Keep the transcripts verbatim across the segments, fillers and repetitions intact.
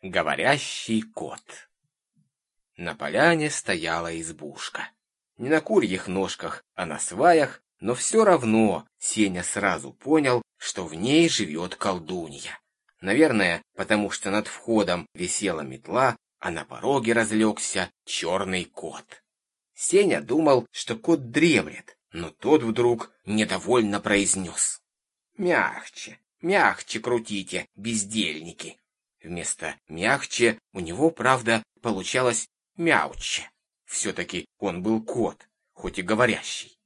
Говорящий кот. На поляне стояла избушка. Не на курьих ножках, а на сваях, но все равно Сеня сразу понял, что в ней живет колдунья. Наверное, потому что над входом висела метла, а на пороге разлегся черный кот. Сеня думал, что кот дремлет, но тот вдруг недовольно произнес: «Мягче, мягче крутите, бездельники». Вместо «мягче» у него, правда, получалось «мяуче». Все-таки он был кот, хоть и говорящий.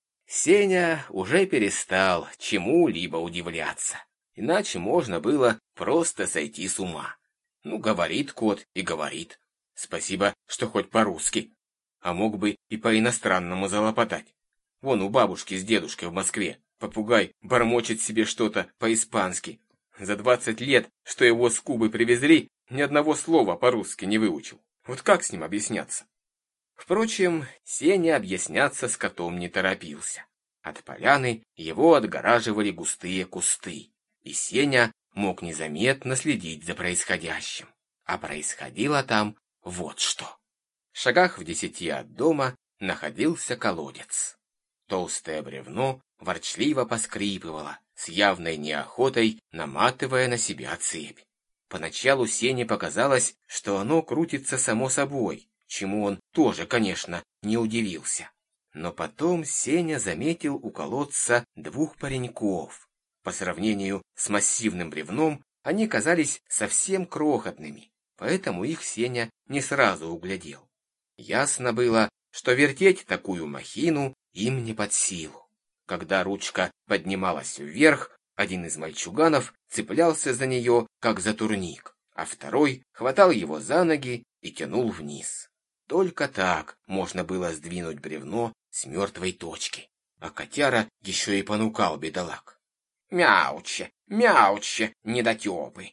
Сеня уже перестал чему-либо удивляться. Иначе можно было просто сойти с ума. Ну, говорит кот и говорит. Спасибо, что хоть по-русски. А мог бы и по-иностранному залопотать. Вон у бабушки с дедушкой в Москве попугай бормочет себе что-то по-испански. За двадцать лет, что его с Кубы привезли, ни одного слова по-русски не выучил. Вот как с ним объясняться? Впрочем, Сеня объясняться с котом не торопился. От поляны его отгораживали густые кусты, и Сеня мог незаметно следить за происходящим. А происходило там вот что. В шагах в десяти от дома находился колодец. Толстое бревно ворчливо поскрипывало, с явной неохотой наматывая на себя цепь. Поначалу Сене показалось, что оно крутится само собой, чему он тоже, конечно, не удивился. Но потом Сеня заметил у колодца двух пареньков. По сравнению с массивным бревном они казались совсем крохотными, поэтому их Сеня не сразу углядел. Ясно было, что вертеть такую махину им не под силу. Когда ручка поднималась вверх, один из мальчуганов цеплялся за нее, как за турник, а второй хватал его за ноги и тянул вниз. Только так можно было сдвинуть бревно с мертвой точки. А котяра еще и понукал бедолаг. «Мяуче, мяуче, недотепы!»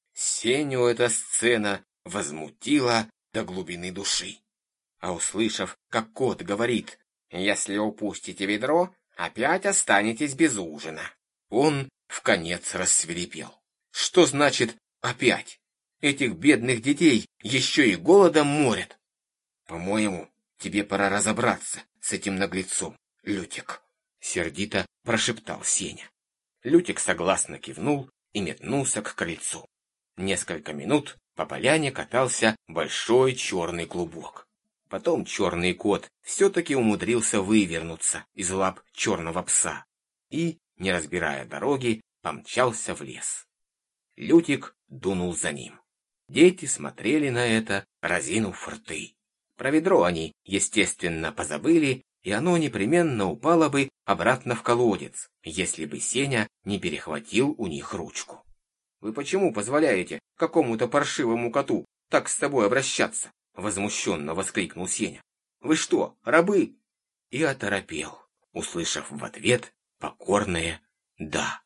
Сеню эта сцена возмутила до глубины души. А услышав, как кот говорит: «Если упустите ведро, опять останетесь без ужина», он вконец рассвирепел. Что значит «опять»? Этих бедных детей еще и голодом морят. «По-моему, тебе пора разобраться с этим наглецом, Лютик», — сердито прошептал Сеня. Лютик согласно кивнул и метнулся к крыльцу. Несколько минут по поляне катался большой черный клубок. Потом черный кот все-таки умудрился вывернуться из лап черного пса и, не разбирая дороги, помчался в лес. Лютик дунул за ним. Дети смотрели на это, разинув рты. Про ведро они, естественно, позабыли, и оно непременно упало бы обратно в колодец, если бы Сеня не перехватил у них ручку. «Вы почему позволяете какому-то паршивому коту так с собой обращаться?» — возмущенно воскликнул Сеня. «Вы что, рабы?» И оторопел, услышав в ответ покорное «да».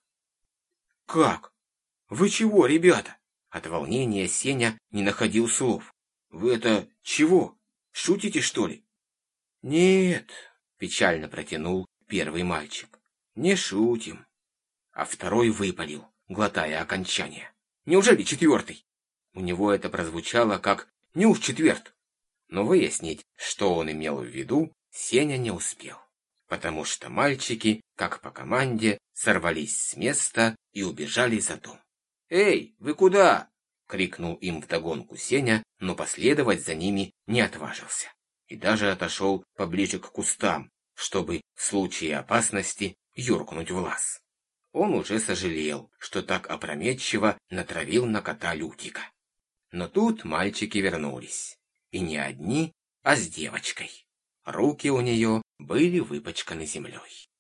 «Как? Вы чего, ребята?» От волнения Сеня не находил слов. «Вы это чего? Шутите, что ли?» «Нет», — печально протянул первый мальчик. «Не шутим». А второй выпалил, глотая окончание: «Неужели четвертый?» У него это прозвучало как «не уж четверт». Но выяснить, что он имел в виду, Сеня не успел, потому что мальчики, как по команде, сорвались с места и убежали за дом. «Эй, вы куда?» — крикнул им вдогонку Сеня, но последовать за ними не отважился. И даже отошел поближе к кустам, чтобы в случае опасности юркнуть в лаз. Он уже сожалел, что так опрометчиво натравил на кота Лютика. Но тут мальчики вернулись. И не одни, а с девочкой. Руки у нее были выпачканы землей.